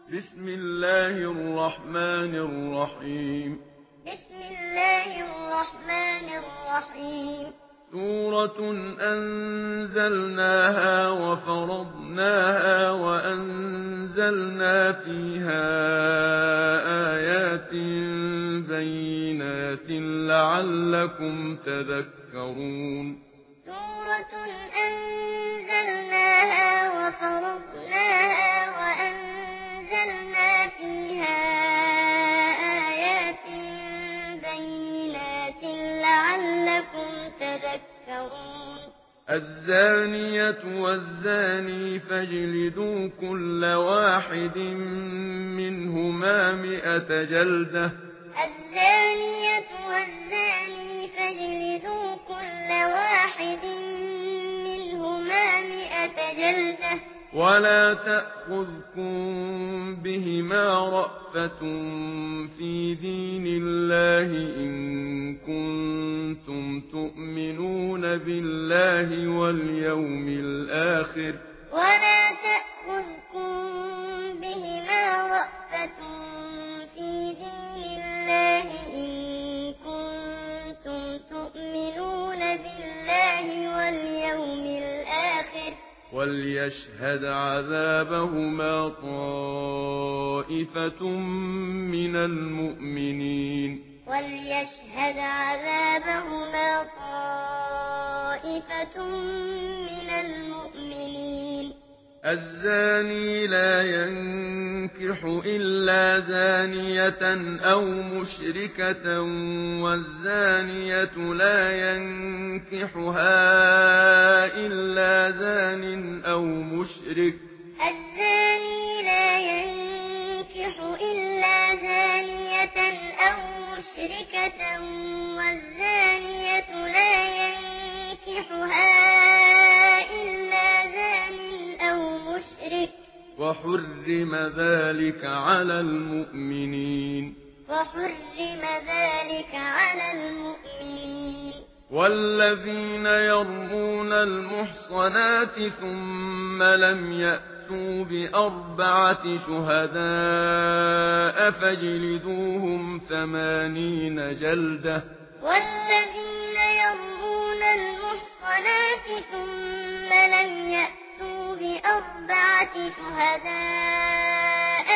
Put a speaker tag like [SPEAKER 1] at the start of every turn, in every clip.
[SPEAKER 1] بسم الله الرحمن الرحيم
[SPEAKER 2] بسم الله الرحمن الرحيم
[SPEAKER 1] سورة أنزلناها وفرضناها وأنزلنا فيها آيات بينات لعلكم تذكرون
[SPEAKER 2] سورة أنزلناها وفرضناها وأنزلنا فيها آيات بينات لعلكم تذكرون
[SPEAKER 1] الزانية والزاني فاجلدوا كل واحد منهما 100 جلدة
[SPEAKER 2] الزانية والزاني فاجلدوا كل واحد منهما 100 جلدة
[SPEAKER 1] ولا تأخذكم بهما رأفة في دين الله إن كنتم تؤمنون بالله واليوم الآخر
[SPEAKER 2] ولا تأخذكم بهما رأفة في دين الله إن كنتم تؤمنون بالله واليوم الآخر
[SPEAKER 1] وليشهد عذابهما طائفة من المؤمنين
[SPEAKER 2] وليشهد عذابهما طائفة من المؤمنين
[SPEAKER 1] الزاني لا ينكح إلا زانية أو مشركة والزانية لا ينكحها إلا زان أو مشرك
[SPEAKER 2] الزاني لا ينكح إلا زانية أو مشركة والزانية لا ينكحها إلا زان أو مشرك
[SPEAKER 1] وحرم ذلك على المؤمنين
[SPEAKER 2] وحرم ذلك على المؤمنين
[SPEAKER 1] والذين يرمون المحصنات ثم لم يأتوا ب4 شهداء فاجلدوهم 80 جلدة
[SPEAKER 2] والذين يرمون المحصنات ثم لم يأتوا ب4 شهداء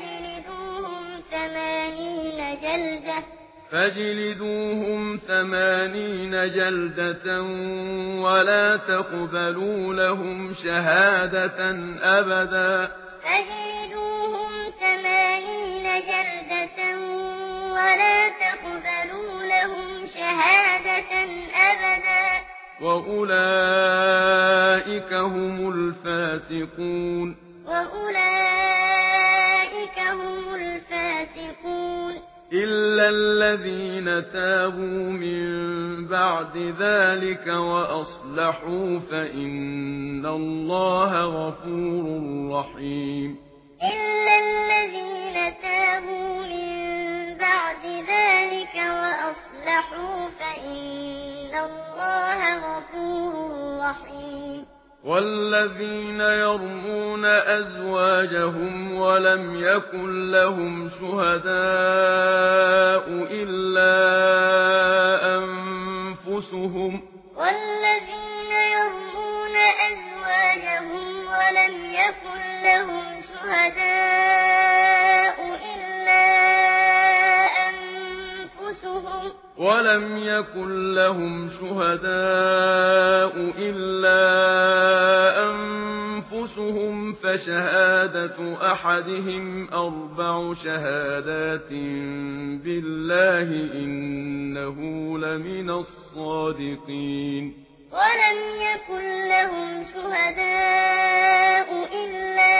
[SPEAKER 1] فاجلدوهم 80 جلدة ولا تقبلوا لهم شهادة أبدا
[SPEAKER 2] فاجلدوهم 80 جلدة ولا تقبلوا لهم شهادة أبدا
[SPEAKER 1] وأولئك هم الفاسقون
[SPEAKER 2] وأولئك هم الفاسقون
[SPEAKER 1] إلا الذين تابوا من بعد ذلك وأصلحوا فإن الله غفور رحيم
[SPEAKER 2] إلا الذين تابوا من بعد ذلك وأصلحوا فإن الله غفور رحيم
[SPEAKER 1] والذين يرمون أزواجهم ولم يكن لهم شهداء إلا أنفسهم
[SPEAKER 2] والذين يرمون أزواجهم ولم يكن لهم شهداء إلا أنفسهم فشهادة أحدهم 4 شهادات بالله إنه لمن الصادقين ولم يكن لهم شهداء إلا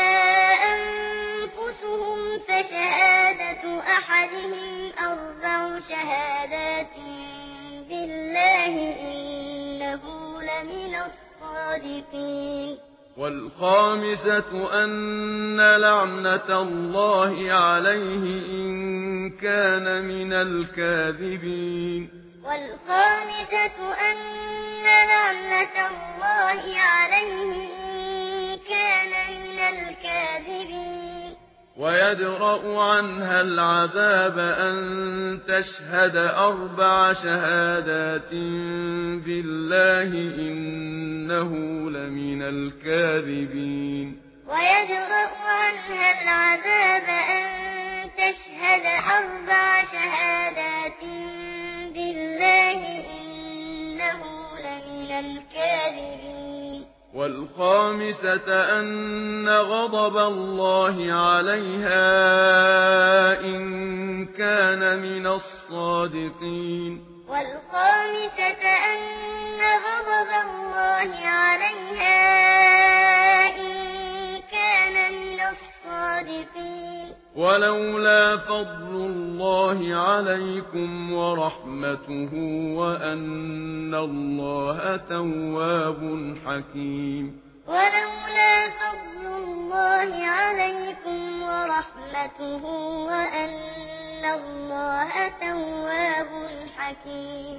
[SPEAKER 2] أنفسهم فشهادة أحدهم 4 شهادات بالله إنه لمن الصادقين
[SPEAKER 1] والخامسة أن لعنة الله عليه إن كان من الكاذبين
[SPEAKER 2] والخامسة أن لعنة الله عليه إن كان من الكاذبين
[SPEAKER 1] ويدرأ عنها العذاب أن تشهد 4 شهادات بالله إنه لمن الكاذبين
[SPEAKER 2] ويدرأ عنها العذاب أن تشهد 4 شهادات بالله إنه لمن الكاذبين
[SPEAKER 1] والخامسة أن غضب الله عليها إن كان من الصادقين
[SPEAKER 2] والخامسة أن غضب الله عليها إن كان من الصادقين
[SPEAKER 1] ولولا فضل الله عليكم ورحمته وأن الله تواب حكيم
[SPEAKER 2] ولولا فضل الله عليكم ورحمته وأن الله تواب حكيم